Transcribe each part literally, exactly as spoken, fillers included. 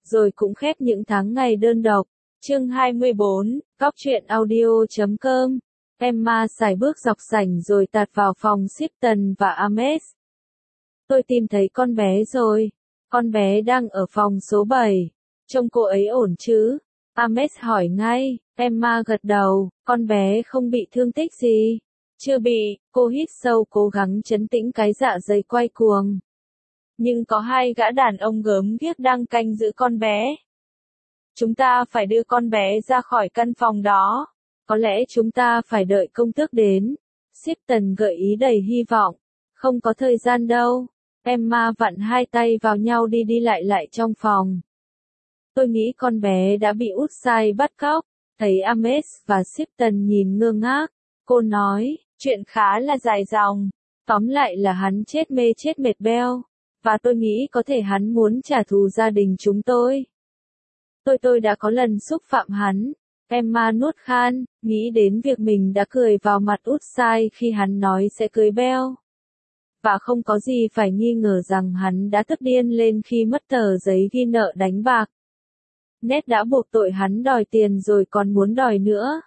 rồi cũng khép những tháng ngày đơn độc. Chương hai mươi bốn, Góc truyện audio chấm com. Emma sải bước dọc sảnh rồi tạt vào phòng Sipton và Ames. Tôi tìm thấy con bé rồi. Con bé đang ở phòng số bảy. Trông cô ấy ổn chứ? Ames hỏi ngay. Emma gật đầu. Con bé không bị thương tích gì? Chưa bị. Cô hít sâu cố gắng trấn tĩnh cái dạ dày quay cuồng. Nhưng có hai gã đàn ông gớm ghiếc đang canh giữ con bé. Chúng ta phải đưa con bé ra khỏi căn phòng đó. Có lẽ chúng ta phải đợi công tước đến. Sipton gợi ý đầy hy vọng. Không có thời gian đâu. Emma vặn hai tay vào nhau đi đi lại lại trong phòng. Tôi nghĩ con bé đã bị Woodside bắt cóc. Thấy Ames và Sipton nhìn ngơ ngác. Cô nói, chuyện khá là dài dòng. Tóm lại là hắn chết mê chết mệt beo. Và tôi nghĩ có thể hắn muốn trả thù gia đình chúng tôi. Tôi tôi đã có lần xúc phạm hắn. Emma nuốt khan, nghĩ đến việc mình đã cười vào mặt Woodside khi hắn nói sẽ cưới Belle. Và không có gì phải nghi ngờ rằng hắn đã tức điên lên khi mất tờ giấy ghi nợ đánh bạc. Ned đã buộc tội hắn đòi tiền rồi còn muốn đòi nữa.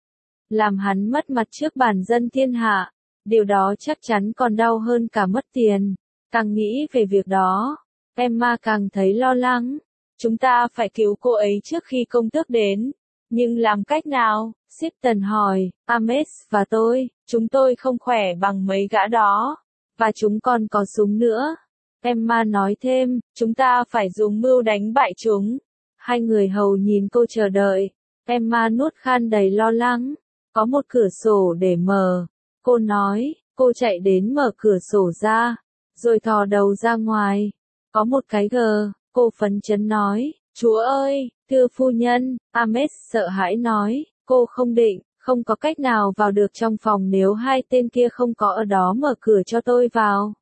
Làm hắn mất mặt trước bản dân thiên hạ. Điều đó chắc chắn còn đau hơn cả mất tiền. Càng nghĩ về việc đó, Emma càng thấy lo lắng. Chúng ta phải cứu cô ấy trước khi công tước đến. Nhưng làm cách nào? Sipton hỏi. Ames và tôi, chúng tôi không khỏe bằng mấy gã đó. Và chúng còn có súng nữa. Emma nói thêm, chúng ta phải dùng mưu đánh bại chúng. Hai người hầu nhìn cô chờ đợi. Emma nuốt khan đầy lo lắng. Có một cửa sổ để mở. Cô nói, cô chạy đến mở cửa sổ ra. Rồi thò đầu ra ngoài. Có một cái gờ. Cô phấn chấn nói, Chúa ơi, thưa phu nhân. Ames sợ hãi nói, cô không định, không có cách nào vào được trong phòng nếu hai tên kia không có ở đó mở cửa cho tôi vào.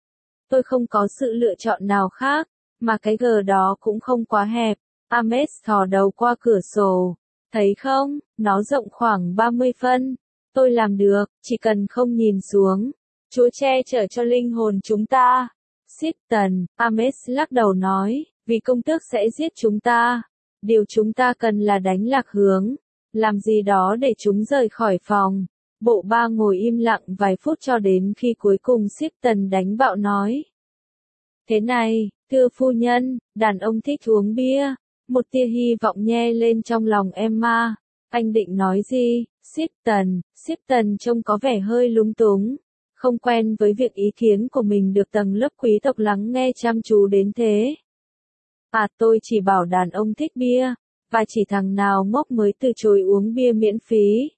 Tôi không có sự lựa chọn nào khác, mà cái gờ đó cũng không quá hẹp. Ames thò đầu qua cửa sổ. Thấy không, nó rộng khoảng ba mươi phân. Tôi làm được, chỉ cần không nhìn xuống. Chúa che chở cho linh hồn chúng ta. Sipton, Ames lắc đầu nói, vì công tước sẽ giết chúng ta. Điều chúng ta cần là đánh lạc hướng. Làm gì đó để chúng rời khỏi phòng. Bộ ba ngồi im lặng vài phút cho đến khi cuối cùng Sipton đánh bạo nói. Thế này, thưa phu nhân, đàn ông thích uống bia. Một tia hy vọng nhe lên trong lòng Emma. Anh định nói gì? Sipton, Sipton trông có vẻ hơi lúng túng. Không quen với việc ý kiến của mình được tầng lớp quý tộc lắng nghe chăm chú đến thế. À tôi chỉ bảo đàn ông thích bia, và chỉ thằng nào ngốc mới từ chối uống bia miễn phí.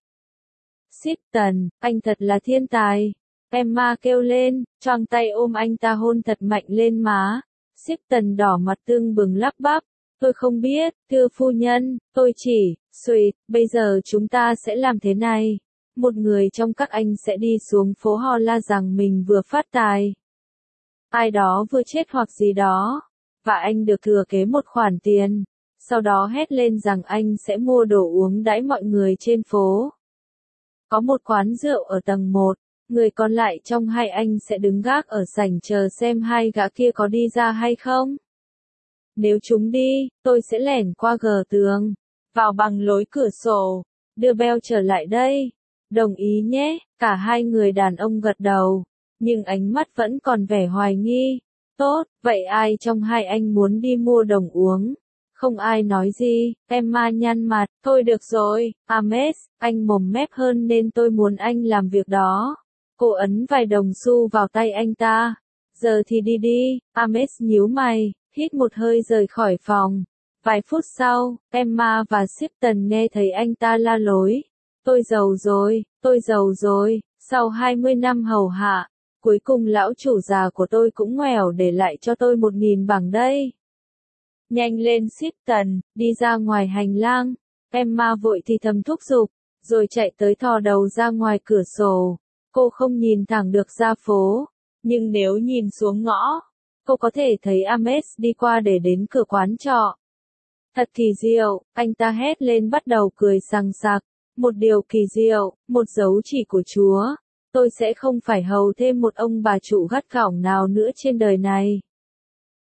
Sipton, anh thật là thiên tài. Emma kêu lên, choàng tay ôm anh ta hôn thật mạnh lên má. Sipton đỏ mặt tưng bừng lắp bắp. Tôi không biết, thưa phu nhân, tôi chỉ, Sweet, bây giờ chúng ta sẽ làm thế này. Một người trong các anh sẽ đi xuống phố ho la rằng mình vừa phát tài. Ai đó vừa chết hoặc gì đó. Và anh được thừa kế một khoản tiền. Sau đó hét lên rằng anh sẽ mua đồ uống đãi mọi người trên phố. Có một quán rượu ở tầng một. Người còn lại trong hai anh sẽ đứng gác ở sảnh chờ xem hai gã kia có đi ra hay không. Nếu chúng đi, tôi sẽ lẻn qua gờ tường. Vào bằng lối cửa sổ. Đưa Belle trở lại đây. Đồng ý nhé, cả hai người đàn ông gật đầu. Nhưng ánh mắt vẫn còn vẻ hoài nghi. Tốt, vậy ai trong hai anh muốn đi mua đồng uống? Không ai nói gì, Emma nhăn mặt, thôi được rồi, Ames, anh mồm mép hơn nên tôi muốn anh làm việc đó. Cô ấn vài đồng xu vào tay anh ta. Giờ thì đi đi, Ames nhíu mày, hít một hơi rời khỏi phòng. Vài phút sau, Emma và Sipton nghe thấy anh ta la lối. Tôi giàu rồi, tôi giàu rồi, sau hai mươi năm hầu hạ, cuối cùng lão chủ già của tôi cũng ngoẻo để lại cho tôi một nghìn bảng đây. Nhanh lên Sipton, đi ra ngoài hành lang. Emma vội thì thầm thúc giục, rồi chạy tới thò đầu ra ngoài cửa sổ. Cô không nhìn thẳng được ra phố, nhưng nếu nhìn xuống ngõ, cô có thể thấy Ames đi qua để đến cửa quán trọ. Thật kỳ diệu, anh ta hét lên bắt đầu cười sằng sặc. Một điều kỳ diệu, một dấu chỉ của Chúa. Tôi sẽ không phải hầu thêm một ông bà chủ gắt gỏng nào nữa trên đời này.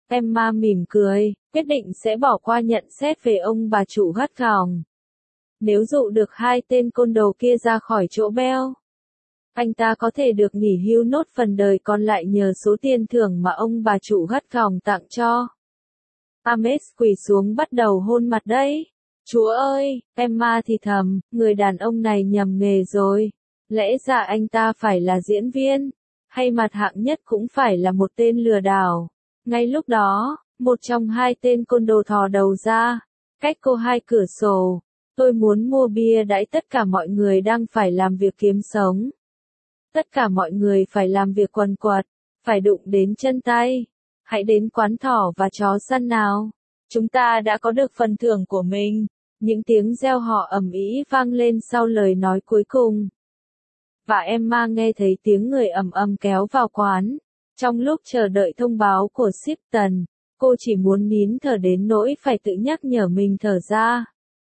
Emma mỉm cười, quyết định sẽ bỏ qua nhận xét về ông bà chủ gắt gỏng. Nếu dụ được hai tên côn đồ kia ra khỏi chỗ Bell, anh ta có thể được nghỉ hưu nốt phần đời còn lại nhờ số tiền thưởng mà ông bà chủ gắt gỏng tặng cho. Ames quỳ xuống bắt đầu hôn mặt đấy. Chúa ơi, Emma thì thầm, người đàn ông này nhầm nghề rồi. Lẽ ra anh ta phải là diễn viên, hay mặt hạng nhất cũng phải là một tên lừa đảo. Ngay lúc đó, một trong hai tên côn đồ thò đầu ra, cách cô hai cửa sổ. Tôi muốn mua bia đãi tất cả mọi người đang phải làm việc kiếm sống. Tất cả mọi người phải làm việc quần quật, phải đụng đến chân tay. Hãy đến quán thỏ và chó săn nào. Chúng ta đã có được phần thưởng của mình. Những tiếng reo hò ầm ĩ vang lên sau lời nói cuối cùng. Và Emma nghe thấy tiếng người ầm ầm kéo vào quán. Trong lúc chờ đợi thông báo của Shipton, cô chỉ muốn nín thở đến nỗi phải tự nhắc nhở mình thở ra.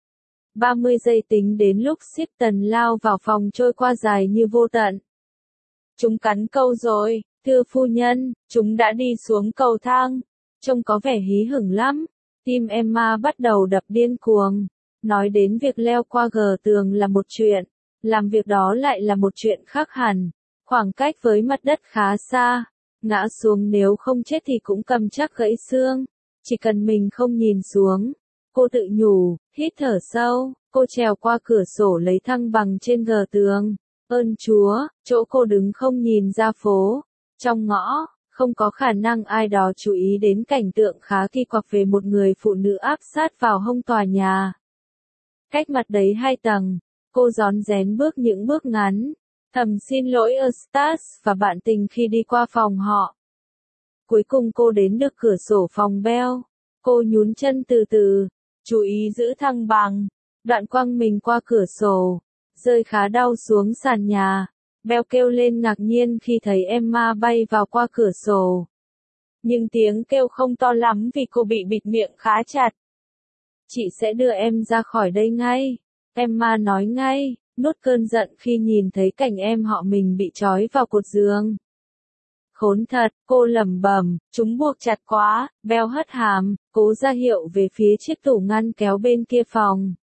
ba mươi giây tính đến lúc Shipton lao vào phòng trôi qua dài như vô tận. Chúng cắn câu rồi, thưa phu nhân, chúng đã đi xuống cầu thang. Trông có vẻ hí hửng lắm. Tim Emma bắt đầu đập điên cuồng. Nói đến việc leo qua gờ tường là một chuyện, làm việc đó lại là một chuyện khác hẳn. Khoảng cách với mặt đất khá xa, ngã xuống nếu không chết thì cũng cầm chắc gãy xương. Chỉ cần mình không nhìn xuống. Cô tự nhủ, hít thở sâu, cô trèo qua cửa sổ lấy thăng bằng trên gờ tường. Ơn Chúa, chỗ cô đứng không nhìn ra phố. Trong ngõ, không có khả năng ai đó chú ý đến cảnh tượng khá kỳ quặc về một người phụ nữ áp sát vào hông tòa nhà. Cách mặt đấy hai tầng, cô rón rén bước những bước ngắn. Thầm xin lỗi Eustace và bạn tình khi đi qua phòng họ. Cuối cùng cô đến được cửa sổ phòng Bell. Cô nhún chân từ từ, chú ý giữ thăng bằng. Đoạn quăng mình qua cửa sổ, rơi khá đau xuống sàn nhà. Bell kêu lên ngạc nhiên khi thấy Emma bay vào qua cửa sổ. Nhưng tiếng kêu không to lắm vì cô bị bịt miệng khá chặt. Chị sẽ đưa em ra khỏi đây ngay. Emma nói ngay, nuốt cơn giận khi nhìn thấy cảnh em họ mình bị trói vào cột giường. Khốn thật, cô lẩm bẩm, chúng buộc chặt quá. Bell hất hàm, cố ra hiệu về phía chiếc tủ ngăn kéo bên kia phòng.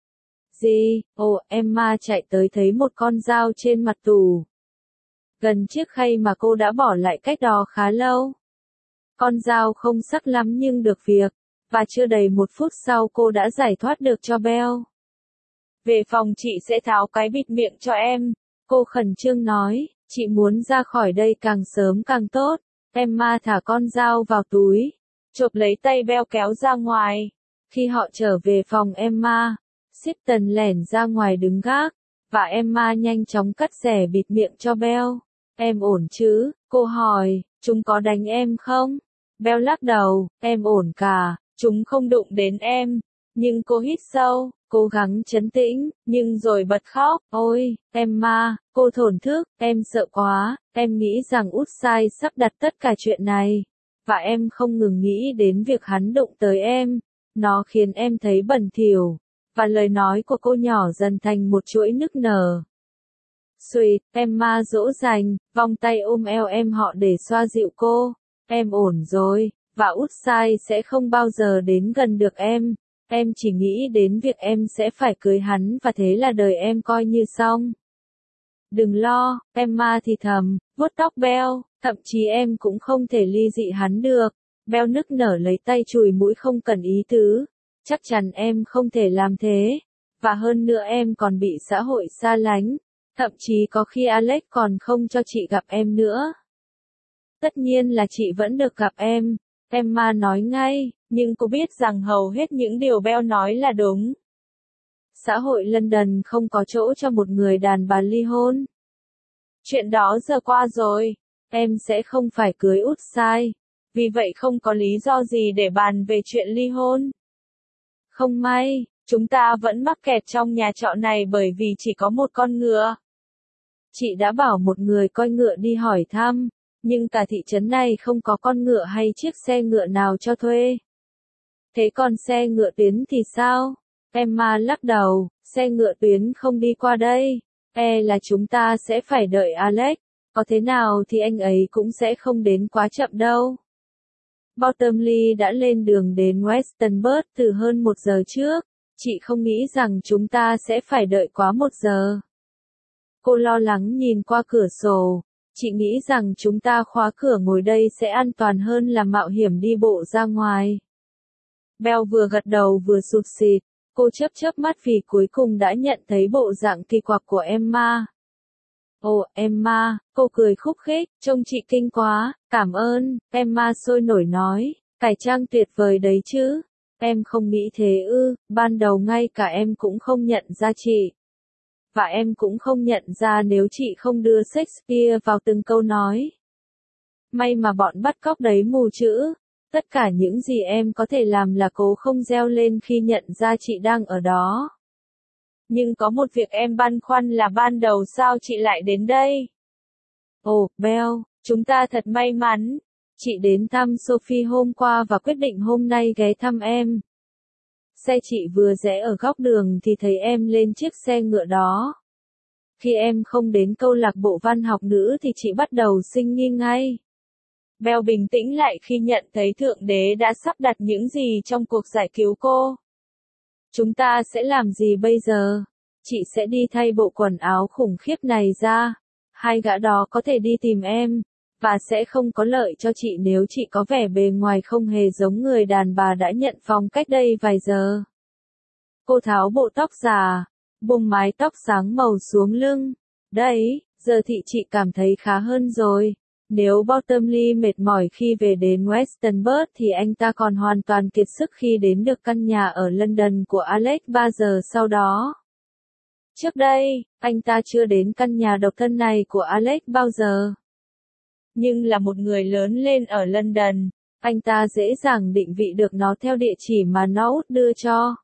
Gì? Ồ, Emma chạy tới thấy một con dao trên mặt tủ. Gần chiếc khay mà cô đã bỏ lại cách đó khá lâu. Con dao không sắc lắm nhưng được việc, và chưa đầy một phút sau cô đã giải thoát được cho Bell. Về phòng chị sẽ tháo cái bịt miệng cho em, cô khẩn trương nói, chị muốn ra khỏi đây càng sớm càng tốt. Emma thả con dao vào túi, chộp lấy tay Bell kéo ra ngoài. Khi họ trở về phòng Emma, Shipton lẻn ra ngoài đứng gác, và Emma nhanh chóng cắt rẻ bịt miệng cho Bell. Em ổn chứ? Cô hỏi, chúng có đánh em không? Bell lắc đầu, em ổn cả, chúng không đụng đến em. Nhưng cô hít sâu, cố gắng trấn tĩnh, nhưng rồi bật khóc. Ôi, Emma, cô thổn thức, em sợ quá, em nghĩ rằng Woodside sắp đặt tất cả chuyện này. Và em không ngừng nghĩ đến việc hắn đụng tới em. Nó khiến em thấy bẩn thỉu. Và lời nói của cô nhỏ dần thành một chuỗi nức nở. Sweet, Emma dỗ dành, vòng tay ôm eo em họ để xoa dịu cô. Em ổn rồi, và Woodside sẽ không bao giờ đến gần được em. Em chỉ nghĩ đến việc em sẽ phải cưới hắn và thế là đời em coi như xong. Đừng lo, Emma thì thầm, vuốt tóc Bell, thậm chí em cũng không thể ly dị hắn được. Bell nức nở lấy tay chùi mũi không cần ý tứ. Chắc chắn em không thể làm thế. Và hơn nữa em còn bị xã hội xa lánh. Thậm chí có khi Alex còn không cho chị gặp em nữa. Tất nhiên là chị vẫn được gặp em. Emma nói ngay, nhưng cô biết rằng hầu hết những điều Bell nói là đúng. Xã hội London không có chỗ cho một người đàn bà ly hôn. Chuyện đó giờ qua rồi. Em sẽ không phải cưới Woodside. Vì vậy không có lý do gì để bàn về chuyện ly hôn. Không may, chúng ta vẫn mắc kẹt trong nhà trọ này bởi vì chỉ có một con ngựa. Chị đã bảo một người coi ngựa đi hỏi thăm, nhưng cả thị trấn này không có con ngựa hay chiếc xe ngựa nào cho thuê. Thế còn xe ngựa tuyến thì sao? Emma lắc đầu, xe ngựa tuyến không đi qua đây. E là chúng ta sẽ phải đợi Alex, có thế nào thì anh ấy cũng sẽ không đến quá chậm đâu. Bottomley đã lên đường đến Westonbirt từ hơn một giờ trước. Chị không nghĩ rằng chúng ta sẽ phải đợi quá một giờ. Cô lo lắng nhìn qua cửa sổ. Chị nghĩ rằng chúng ta khóa cửa ngồi đây sẽ an toàn hơn là mạo hiểm đi bộ ra ngoài. Belle vừa gật đầu vừa sụt sịt. Cô chớp chớp mắt vì cuối cùng đã nhận thấy bộ dạng kỳ quặc của Emma. Ồ, Emma, cô cười khúc khích, trông chị kinh quá, cảm ơn, Emma sôi nổi nói, cải trang tuyệt vời đấy chứ. Em không nghĩ thế ư, ban đầu ngay cả em cũng không nhận ra chị. Và em cũng không nhận ra nếu chị không đưa Shakespeare vào từng câu nói. May mà bọn bắt cóc đấy mù chữ. Tất cả những gì em có thể làm là cố không reo lên khi nhận ra chị đang ở đó. Nhưng có một việc em băn khoăn là ban đầu sao chị lại đến đây? Ồ, Belle, chúng ta thật may mắn. Chị đến thăm Sophie hôm qua và quyết định hôm nay ghé thăm em. Xe chị vừa rẽ ở góc đường thì thấy em lên chiếc xe ngựa đó. Khi em không đến câu lạc bộ văn học nữ thì chị bắt đầu sinh nghi ngay. Belle bình tĩnh lại khi nhận thấy Thượng Đế đã sắp đặt những gì trong cuộc giải cứu cô. Chúng ta sẽ làm gì bây giờ? Chị sẽ đi thay bộ quần áo khủng khiếp này ra. Hai gã đó có thể đi tìm em. Và sẽ không có lợi cho chị nếu chị có vẻ bề ngoài không hề giống người đàn bà đã nhận phòng cách đây vài giờ. Cô tháo bộ tóc già, buông mái tóc sáng màu xuống lưng. Đấy, giờ thì chị cảm thấy khá hơn rồi. Nếu Bottomley mệt mỏi khi về đến Westonbirt thì anh ta còn hoàn toàn kiệt sức khi đến được căn nhà ở London của Alex ba giờ sau đó. Trước đây, anh ta chưa đến căn nhà độc thân này của Alex bao giờ. Nhưng là một người lớn lên ở London, anh ta dễ dàng định vị được nó theo địa chỉ mà nó đưa cho.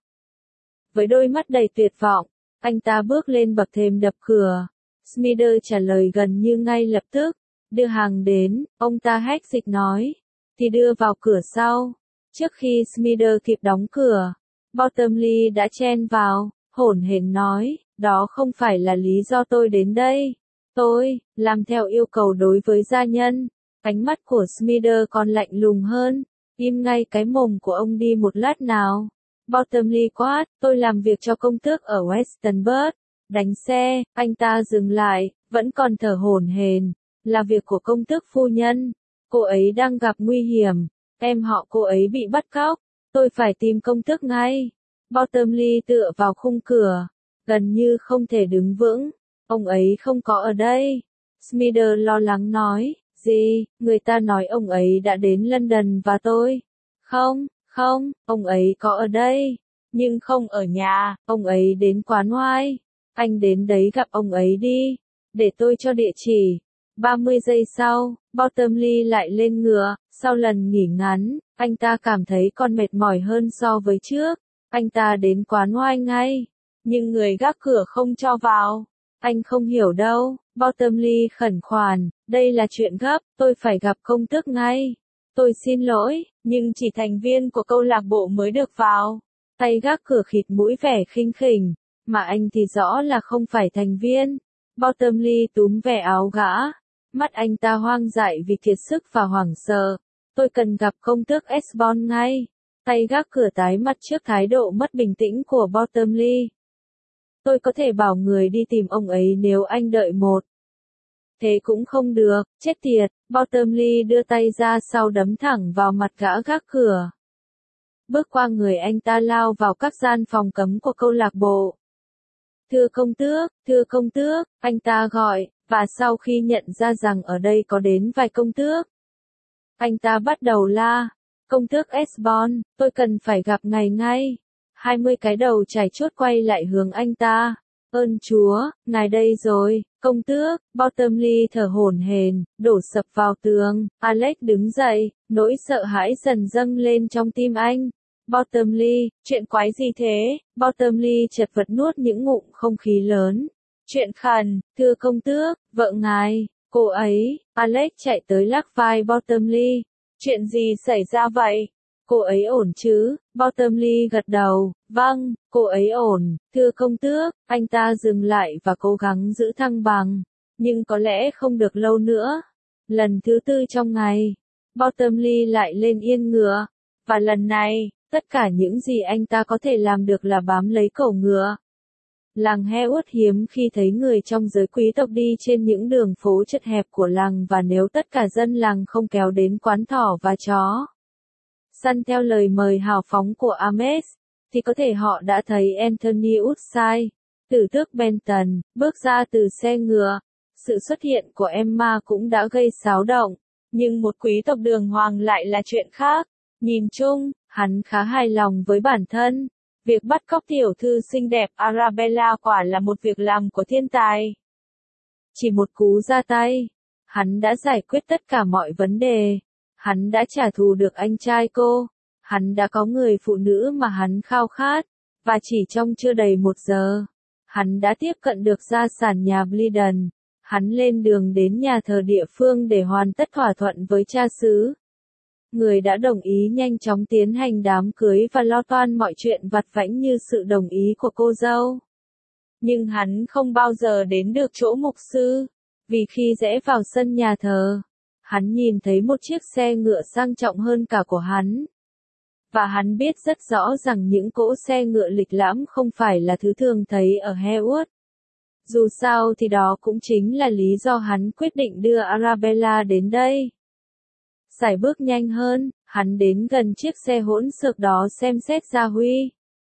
Với đôi mắt đầy tuyệt vọng, anh ta bước lên bậc thềm đập cửa. Smithers trả lời gần như ngay lập tức. Đưa hàng đến, ông ta hách dịch nói. Thì đưa vào cửa sau. Trước khi Smithers kịp đóng cửa, Bottomley đã chen vào, hổn hển nói, đó không phải là lý do tôi đến đây. Tôi, làm theo yêu cầu đối với gia nhân. Ánh mắt của Smithers còn lạnh lùng hơn. Im ngay cái mồm của ông đi một lát nào. Bottomley quát, tôi làm việc cho công tước ở Westonbirt. Đánh xe, anh ta dừng lại, vẫn còn thở hổn hển. Là việc của công tước phu nhân. Cô ấy đang gặp nguy hiểm. Em họ cô ấy bị bắt cóc. Tôi phải tìm công tước ngay. Bottomley tựa vào khung cửa. Gần như không thể đứng vững. Ông ấy không có ở đây. Smithers lo lắng nói. Gì, người ta nói ông ấy đã đến London và tôi. Không, không, ông ấy có ở đây. Nhưng không ở nhà, ông ấy đến quán wine. Anh đến đấy gặp ông ấy đi. Để tôi cho địa chỉ. ba mươi giây sau, Bottomley lại lên ngựa. Sau lần nghỉ ngắn, anh ta cảm thấy còn mệt mỏi hơn so với trước. Anh ta đến quán wine ngay. Nhưng người gác cửa không cho vào. Anh không hiểu đâu. Bottomley khẩn khoản. Đây là chuyện gấp, tôi phải gặp công tước ngay. Tôi xin lỗi, nhưng chỉ thành viên của câu lạc bộ mới được vào. Tay gác cửa khịt mũi vẻ khinh khỉnh. Mà anh thì rõ là không phải thành viên. Bottomley túm vẻ áo gã. Mắt anh ta hoang dại vì kiệt sức và hoảng sợ. Tôi cần gặp công tước Esbon ngay. Tay gác cửa tái mặt trước thái độ mất bình tĩnh của Bottomley. Tôi có thể bảo người đi tìm ông ấy nếu anh đợi một. Thế cũng không được, chết tiệt. Bottomley đưa tay ra sau đấm thẳng vào mặt gã gác cửa. Bước qua người anh ta lao vào các gian phòng cấm của câu lạc bộ. Thưa công tước, thưa công tước, anh ta gọi, và sau khi nhận ra rằng ở đây có đến vài công tước, anh ta bắt đầu la. Công tước Esbon, tôi cần phải gặp ngài ngay. Hai mươi cái đầu chải chốt quay lại hướng anh ta. Ơn Chúa, ngài đây rồi, công tước. Bottomley thở hổn hển, đổ sập vào tường. Alex đứng dậy, nỗi sợ hãi dần dâng lên trong tim anh. Bottomley, chuyện quái gì thế? Bottomley chật vật nuốt những ngụm không khí lớn. Chuyện khẩn, thưa công tước, vợ ngài, cô ấy. Alex chạy tới lắc vai Bottomley. Chuyện gì xảy ra vậy? Cô ấy ổn chứ? Bottomley gật đầu. Vâng, cô ấy ổn, thưa công tước. Anh ta dừng lại và cố gắng giữ thăng bằng. Nhưng có lẽ không được lâu nữa. Lần thứ tư trong ngày. Bottomley lại lên yên ngựa. Và lần này, tất cả những gì anh ta có thể làm được là bám lấy cổ ngựa. Làng Hewwood hiếm khi thấy người trong giới quý tộc đi trên những đường phố chật hẹp của làng, và nếu tất cả dân làng không kéo đến quán thỏ và chó săn theo lời mời hào phóng của Ames, thì có thể họ đã thấy Anthony Woodside, tử tước Benton, bước ra từ xe ngựa. Sự xuất hiện của Emma cũng đã gây xáo động, nhưng một quý tộc đường hoàng lại là chuyện khác. Nhìn chung, hắn khá hài lòng với bản thân. Việc bắt cóc tiểu thư xinh đẹp Arabella quả là một việc làm của thiên tài. Chỉ một cú ra tay, hắn đã giải quyết tất cả mọi vấn đề. Hắn đã trả thù được anh trai cô. Hắn đã có người phụ nữ mà hắn khao khát. Và chỉ trong chưa đầy một giờ, hắn đã tiếp cận được gia sản nhà Bleeden. Hắn lên đường đến nhà thờ địa phương để hoàn tất thỏa thuận với cha xứ. Người đã đồng ý nhanh chóng tiến hành đám cưới và lo toan mọi chuyện vặt vãnh như sự đồng ý của cô dâu. Nhưng hắn không bao giờ đến được chỗ mục sư, vì khi rẽ vào sân nhà thờ, hắn nhìn thấy một chiếc xe ngựa sang trọng hơn cả của hắn. Và hắn biết rất rõ rằng những cỗ xe ngựa lịch lãm không phải là thứ thường thấy ở Hewwood. Dù sao thì đó cũng chính là lý do hắn quyết định đưa Arabella đến đây. Sải bước nhanh hơn, hắn đến gần chiếc xe hỗn xược đó xem xét gia huy.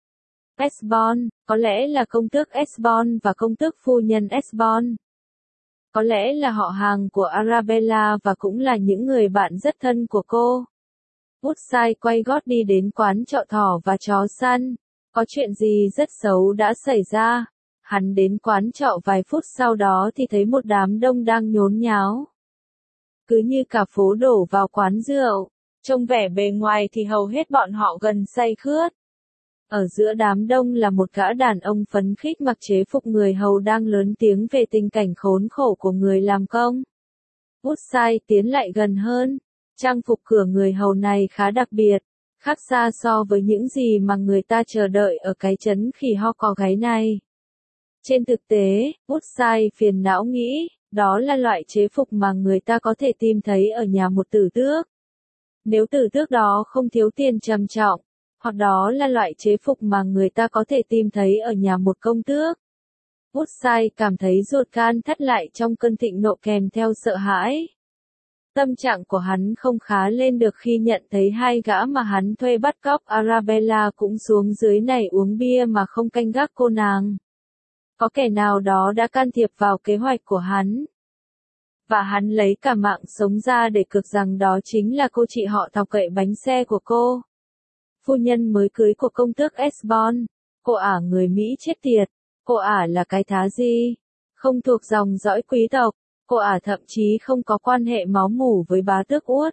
Esbon, có lẽ là công tước Esbon và công tước phu nhân Esbon. Có lẽ là họ hàng của Arabella và cũng là những người bạn rất thân của cô. Woodside quay gót đi đến quán trọ thỏ và chó săn. Có chuyện gì rất xấu đã xảy ra. Hắn đến quán trọ vài phút sau đó thì thấy một đám đông đang nhốn nháo. Cứ như cả phố đổ vào quán rượu, trông vẻ bề ngoài thì hầu hết bọn họ gần say khướt. Ở giữa đám đông là một gã đàn ông phấn khích mặc chế phục người hầu đang lớn tiếng về tình cảnh khốn khổ của người làm công. Woodside tiến lại gần hơn. Trang phục của người hầu này khá đặc biệt, khác xa so với những gì mà người ta chờ đợi ở cái trấn khỉ ho có gáy này. Trên thực tế, Woodside phiền não nghĩ, đó là loại chế phục mà người ta có thể tìm thấy ở nhà một tử tước. Nếu tử tước đó không thiếu tiền trầm trọng, hoặc đó là loại chế phục mà người ta có thể tìm thấy ở nhà một công tước. Woodside cảm thấy ruột gan thắt lại trong cơn thịnh nộ kèm theo sợ hãi. Tâm trạng của hắn không khá lên được khi nhận thấy hai gã mà hắn thuê bắt cóc Arabella cũng xuống dưới này uống bia mà không canh gác cô nàng. Có kẻ nào đó đã can thiệp vào kế hoạch của hắn. Và hắn lấy cả mạng sống ra để cược rằng đó chính là cô chị họ thọc cậy bánh xe của cô. Phu nhân mới cưới của công tước Esbon. Cô ả người Mỹ chết tiệt. Cô ả là cái thá gì? Không thuộc dòng dõi quý tộc. Cô ả thậm chí không có quan hệ máu mủ với bá tước Út.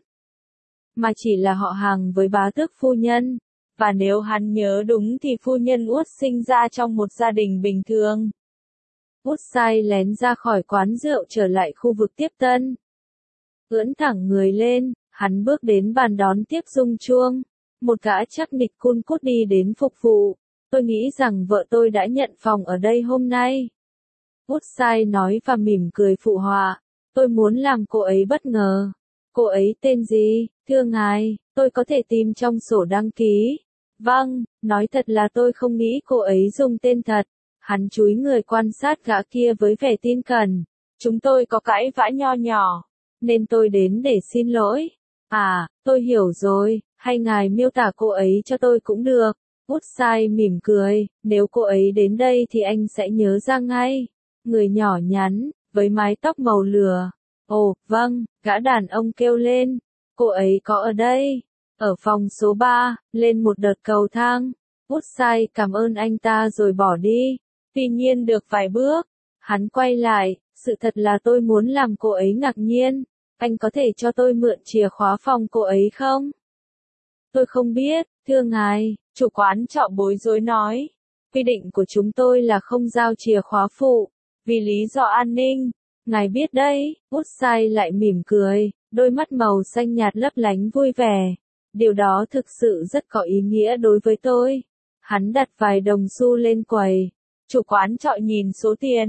Mà chỉ là họ hàng với bá tước phu nhân. Và nếu hắn nhớ đúng thì phu nhân Út sinh ra trong một gia đình bình thường. Woodside lén ra khỏi quán rượu trở lại khu vực tiếp tân. Ưỡn thẳng người lên, hắn bước đến bàn đón tiếp rung chuông. Một gã chắc nịch cun cút đi đến phục vụ. Tôi nghĩ rằng vợ tôi đã nhận phòng ở đây hôm nay. Woodside nói và mỉm cười phụ họa. Tôi muốn làm cô ấy bất ngờ. Cô ấy tên gì, thưa ngài, tôi có thể tìm trong sổ đăng ký. Vâng, nói thật là tôi không nghĩ cô ấy dùng tên thật. Hắn chúi người quan sát gã kia với vẻ tin cẩn. Chúng tôi có cãi vã nho nhỏ, nên tôi đến để xin lỗi. À, tôi hiểu rồi, hay ngài miêu tả cô ấy cho tôi cũng được. Woodside mỉm cười, nếu cô ấy đến đây thì anh sẽ nhớ ra ngay. Người nhỏ nhắn, với mái tóc màu lửa. Ồ, vâng, gã đàn ông kêu lên. Cô ấy có ở đây. Ở phòng số ba, lên một đợt cầu thang. Woodside cảm ơn anh ta rồi bỏ đi. Tuy nhiên được vài bước, hắn quay lại, sự thật là tôi muốn làm cô ấy ngạc nhiên. Anh có thể cho tôi mượn chìa khóa phòng cô ấy không? Tôi không biết, thưa ngài, chủ quán trọ bối rối nói. Quy định của chúng tôi là không giao chìa khóa phụ, vì lý do an ninh. Ngài biết đấy, Woodside lại mỉm cười, đôi mắt màu xanh nhạt lấp lánh vui vẻ. Điều đó thực sự rất có ý nghĩa đối với tôi. Hắn đặt vài đồng xu lên quầy. Chủ quán trọ nhìn số tiền,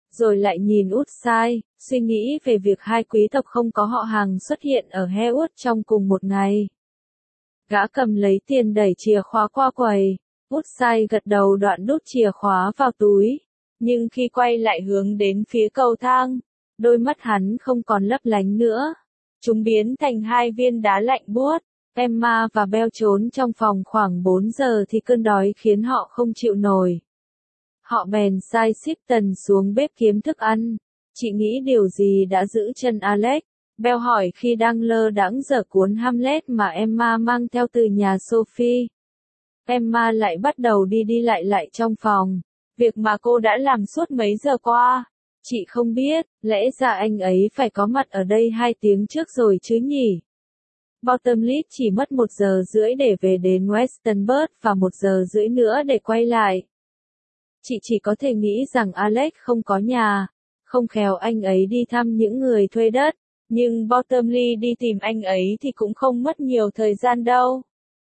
rồi lại nhìn Woodside, suy nghĩ về việc hai quý tộc không có họ hàng xuất hiện ở Haywood trong cùng một ngày. Gã cầm lấy tiền đẩy chìa khóa qua quầy, Woodside gật đầu đoạn đút chìa khóa vào túi, nhưng khi quay lại hướng đến phía cầu thang, đôi mắt hắn không còn lấp lánh nữa. Chúng biến thành hai viên đá lạnh buốt. Emma và Belle trốn trong phòng khoảng bốn giờ thì cơn đói khiến họ không chịu nổi. Họ bèn sai Sipton xuống bếp kiếm thức ăn. Chị nghĩ điều gì đã giữ chân Alex? Belle hỏi khi đang lơ đãng dở cuốn Hamlet mà Emma mang theo từ nhà Sophie. Emma lại bắt đầu đi đi lại lại trong phòng. Việc mà cô đã làm suốt mấy giờ qua. Chị không biết, lẽ ra anh ấy phải có mặt ở đây hai tiếng trước rồi chứ nhỉ? Bottomley chỉ mất một giờ rưỡi để về đến Westonbirt và một giờ rưỡi nữa để quay lại. Chị chỉ có thể nghĩ rằng Alex không có nhà, không khéo anh ấy đi thăm những người thuê đất, nhưng Bottomley đi tìm anh ấy thì cũng không mất nhiều thời gian đâu.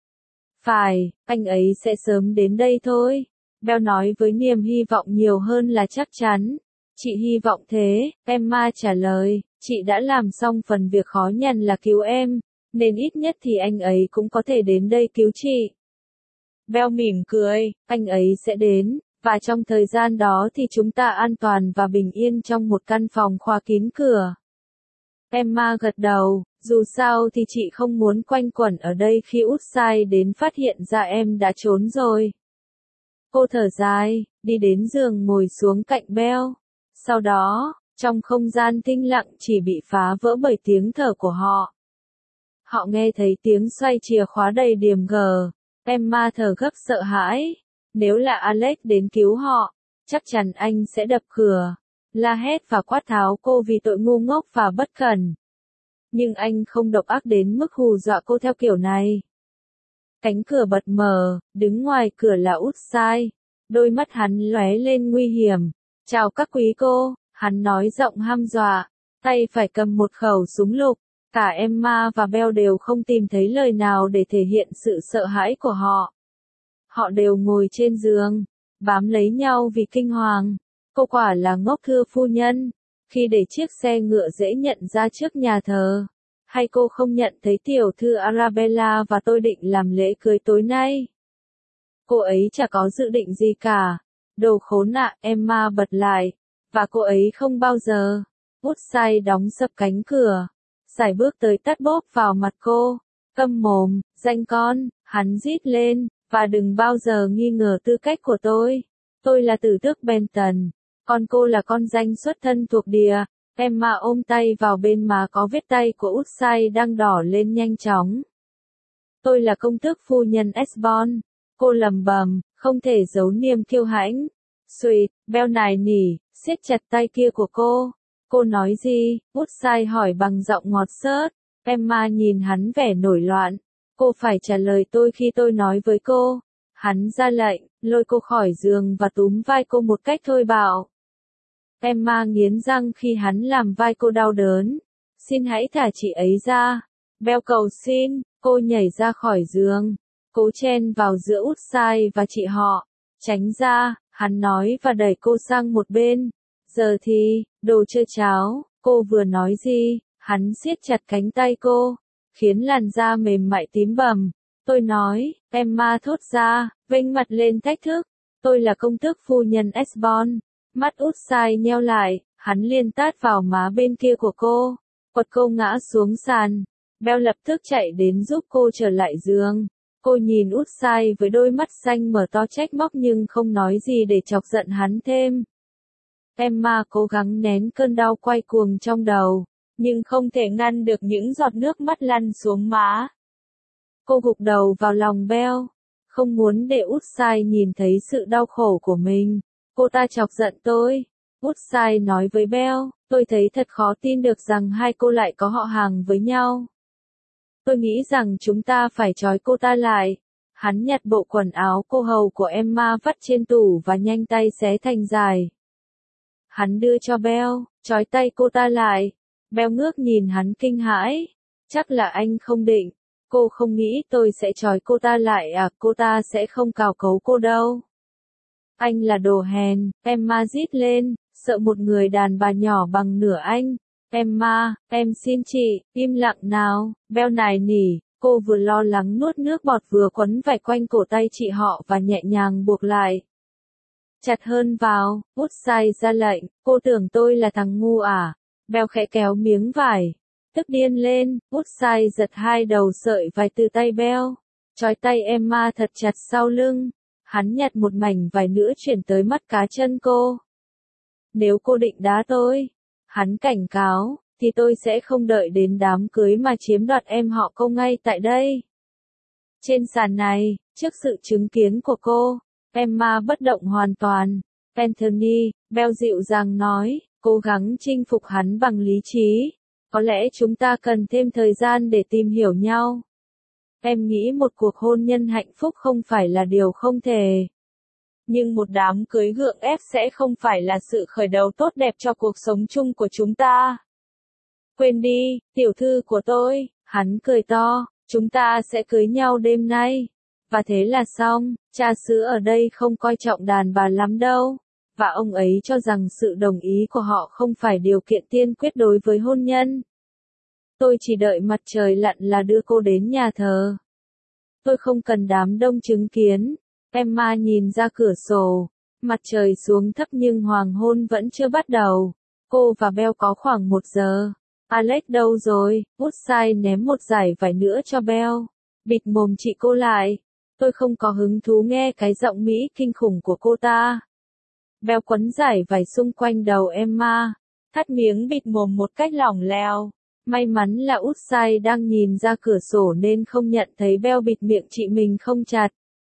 Phải, anh ấy sẽ sớm đến đây thôi. Belle nói với niềm hy vọng nhiều hơn là chắc chắn. Chị hy vọng thế, Emma trả lời, chị đã làm xong phần việc khó nhằn là cứu em, nên ít nhất thì anh ấy cũng có thể đến đây cứu chị. Belle mỉm cười, anh ấy sẽ đến, và trong thời gian đó thì chúng ta an toàn và bình yên trong một căn phòng khóa kín cửa. Emma gật đầu, dù sao thì chị không muốn quanh quẩn ở đây khi Woodside đến phát hiện ra em đã trốn rồi. Cô thở dài, đi đến giường ngồi xuống cạnh Belle. Sau đó, trong không gian tĩnh lặng chỉ bị phá vỡ bởi tiếng thở của họ. Họ nghe thấy tiếng xoay chìa khóa đầy điềm gờ. Emma thở gấp sợ hãi. Nếu là Alex đến cứu họ, chắc chắn anh sẽ đập cửa, la hét và quát tháo cô vì tội ngu ngốc và bất cẩn. Nhưng anh không độc ác đến mức hù dọa cô theo kiểu này. Cánh cửa bật mở, đứng ngoài cửa là Woodside. Đôi mắt hắn lóe lên nguy hiểm. Chào các quý cô, hắn nói giọng hăm dọa, tay phải cầm một khẩu súng lục. Cả Emma và Belle đều không tìm thấy lời nào để thể hiện sự sợ hãi của họ. Họ đều ngồi trên giường, bám lấy nhau vì kinh hoàng. Cô quả là ngốc thưa phu nhân, khi để chiếc xe ngựa dễ nhận ra trước nhà thờ. Hay cô không nhận thấy tiểu thư Arabella và tôi định làm lễ cưới tối nay? Cô ấy chả có dự định gì cả. Đồ khốn nạn, Emma bật lại. Và cô ấy không bao giờ. Woodside đóng sập cánh cửa. Sải bước tới tát bốp vào mặt cô. Câm mồm, danh con, hắn rít lên, và đừng bao giờ nghi ngờ tư cách của tôi. Tôi là tử tước Benton. Còn cô là con danh xuất thân thuộc địa. Emma ôm tay vào bên má có vết tay của Woodside đang đỏ lên nhanh chóng. Tôi là công tước phu nhân Esbon. Cô lầm bầm, không thể giấu niềm kiêu hãnh. Sweet, Belle nài nỉ, siết chặt tay kia của cô. Cô nói gì? Woodside hỏi bằng giọng ngọt xớt. Emma nhìn hắn vẻ nổi loạn. Cô phải trả lời tôi khi tôi nói với cô. Hắn ra lệnh, lôi cô khỏi giường và túm vai cô một cách thôi bạo. Emma nghiến răng khi hắn làm vai cô đau đớn. Xin hãy thả chị ấy ra. Belle cầu xin, cô nhảy ra khỏi giường. Cố chen vào giữa Woodside và chị họ. Tránh ra, hắn nói và đẩy cô sang một bên. Giờ thì, đồ chơi cháo, cô vừa nói gì? Hắn siết chặt cánh tay cô, khiến làn da mềm mại tím bầm. Tôi nói, Emma thốt ra, vênh mặt lên thách thức. Tôi là công tước phu nhân Esbon. Mắt Woodside nheo lại, hắn liền tát vào má bên kia của cô, quật cô ngã xuống sàn. Belle lập tức chạy đến giúp cô trở lại giường. Cô nhìn Woodside với đôi mắt xanh mở to trách móc nhưng không nói gì để chọc giận hắn thêm. Emma cố gắng nén cơn đau quay cuồng trong đầu, nhưng không thể ngăn được những giọt nước mắt lăn xuống má. Cô gục đầu vào lòng Belle, không muốn để Woodside nhìn thấy sự đau khổ của mình. Cô ta chọc giận tôi. Woodside nói với Belle, tôi thấy thật khó tin được rằng hai cô lại có họ hàng với nhau. Tôi nghĩ rằng chúng ta phải trói cô ta lại. Hắn nhặt bộ quần áo cô hầu của Emma vắt trên tủ và nhanh tay xé thành dài. Hắn đưa cho Belle, trói tay cô ta lại. Belle ngước nhìn hắn kinh hãi. Chắc là anh không định. Cô không nghĩ tôi sẽ trói cô ta lại à, cô ta sẽ không cào cấu cô đâu. Anh là đồ hèn, Emma rít lên, sợ một người đàn bà nhỏ bằng nửa anh. Emma, em xin chị, im lặng nào, Bell nài nỉ, cô vừa lo lắng nuốt nước bọt vừa quấn vải quanh cổ tay chị họ và nhẹ nhàng buộc lại. Chặt hơn vào, Woodside ra lệnh, cô tưởng tôi là thằng ngu à? Bell khẽ kéo miếng vải. Tức điên lên, Woodside giật hai đầu sợi vải từ tay Bell. Trói tay Emma thật chặt sau lưng. Hắn nhặt một mảnh vải nữa chuyển tới mắt cá chân cô. Nếu cô định đá tôi, hắn cảnh cáo, thì tôi sẽ không đợi đến đám cưới mà chiếm đoạt em họ cô ngay tại đây. Trên sàn này, trước sự chứng kiến của cô, Emma bất động hoàn toàn. Anthony, Bell dịu dàng nói, cố gắng chinh phục hắn bằng lý trí. Có lẽ chúng ta cần thêm thời gian để tìm hiểu nhau. Em nghĩ một cuộc hôn nhân hạnh phúc không phải là điều không thể. Nhưng một đám cưới gượng ép sẽ không phải là sự khởi đầu tốt đẹp cho cuộc sống chung của chúng ta. Quên đi, tiểu thư của tôi, hắn cười to, chúng ta sẽ cưới nhau đêm nay. Và thế là xong, cha xứ ở đây không coi trọng đàn bà lắm đâu. Và ông ấy cho rằng sự đồng ý của họ không phải điều kiện tiên quyết đối với hôn nhân. Tôi chỉ đợi mặt trời lặn là đưa cô đến nhà thờ. Tôi không cần đám đông chứng kiến. Emma nhìn ra cửa sổ. Mặt trời xuống thấp nhưng hoàng hôn vẫn chưa bắt đầu. Cô và Bell có khoảng một giờ. Alex đâu rồi? Woodside ném một dải vải nữa cho Bell. Bịt mồm chị cô lại. Tôi không có hứng thú nghe cái giọng Mỹ kinh khủng của cô ta. Bell quấn dải vải xung quanh đầu Emma. Thắt miếng bịt mồm một cách lỏng lẻo. May mắn là Woodside đang nhìn ra cửa sổ nên không nhận thấy Bell bịt miệng chị mình không chặt.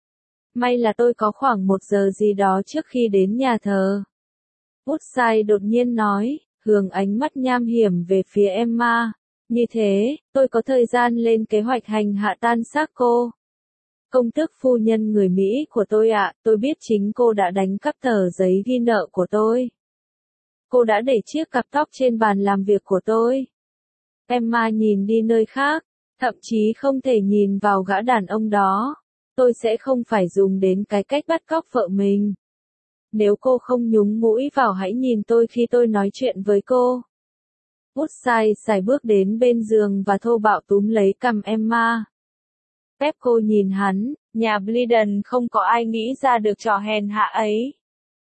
May là tôi có khoảng một giờ gì đó trước khi đến nhà thờ. Woodside đột nhiên nói, hướng ánh mắt nham hiểm về phía Emma. Như thế, tôi có thời gian lên kế hoạch hành hạ tan xác cô. Công tước phu nhân người Mỹ của tôi ạ, tôi biết chính cô đã đánh cắp tờ giấy ghi nợ của tôi. Cô đã để chiếc cặp tóc trên bàn làm việc của tôi. Emma nhìn đi nơi khác, thậm chí không thể nhìn vào gã đàn ông đó. Tôi sẽ không phải dùng đến cái cách bắt cóc vợ mình. Nếu cô không nhúng mũi vào hãy nhìn tôi khi tôi nói chuyện với cô. Woodside sải bước đến bên giường và thô bạo túm lấy cằm Emma. Phép cô nhìn hắn, nhà Blyden không có ai nghĩ ra được trò hèn hạ ấy.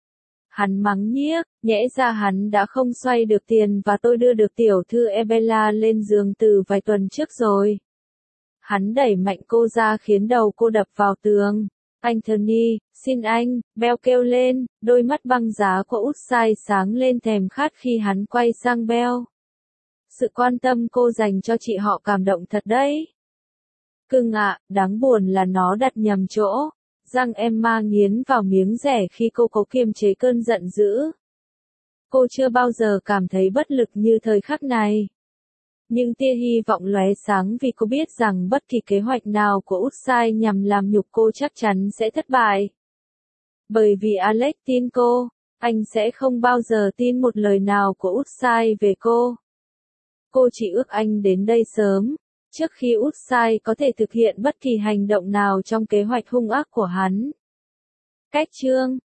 Hắn mắng nhiếc, nhẽ ra hắn đã không xoay được tiền và tôi đưa được tiểu thư Ebella lên giường từ vài tuần trước rồi. Hắn đẩy mạnh cô ra khiến đầu cô đập vào tường. Anthony, xin anh, Bell kêu lên, đôi mắt băng giá của Woodside sáng lên thèm khát khi hắn quay sang Bell. Sự quan tâm cô dành cho chị họ cảm động thật đấy. Cưng ạ, đáng buồn là nó đặt nhầm chỗ. Răng Emma nghiến vào miếng rẻ khi cô cố kiềm chế cơn giận dữ. Cô chưa bao giờ cảm thấy bất lực như thời khắc này. Nhưng tia hy vọng lóe sáng vì cô biết rằng bất kỳ kế hoạch nào của Woodside nhằm làm nhục cô chắc chắn sẽ thất bại. Bởi vì Alex tin cô, anh sẽ không bao giờ tin một lời nào của Woodside về cô. Cô chỉ ước anh đến đây sớm, trước khi Woodside có thể thực hiện bất kỳ hành động nào trong kế hoạch hung ác của hắn. Cách chương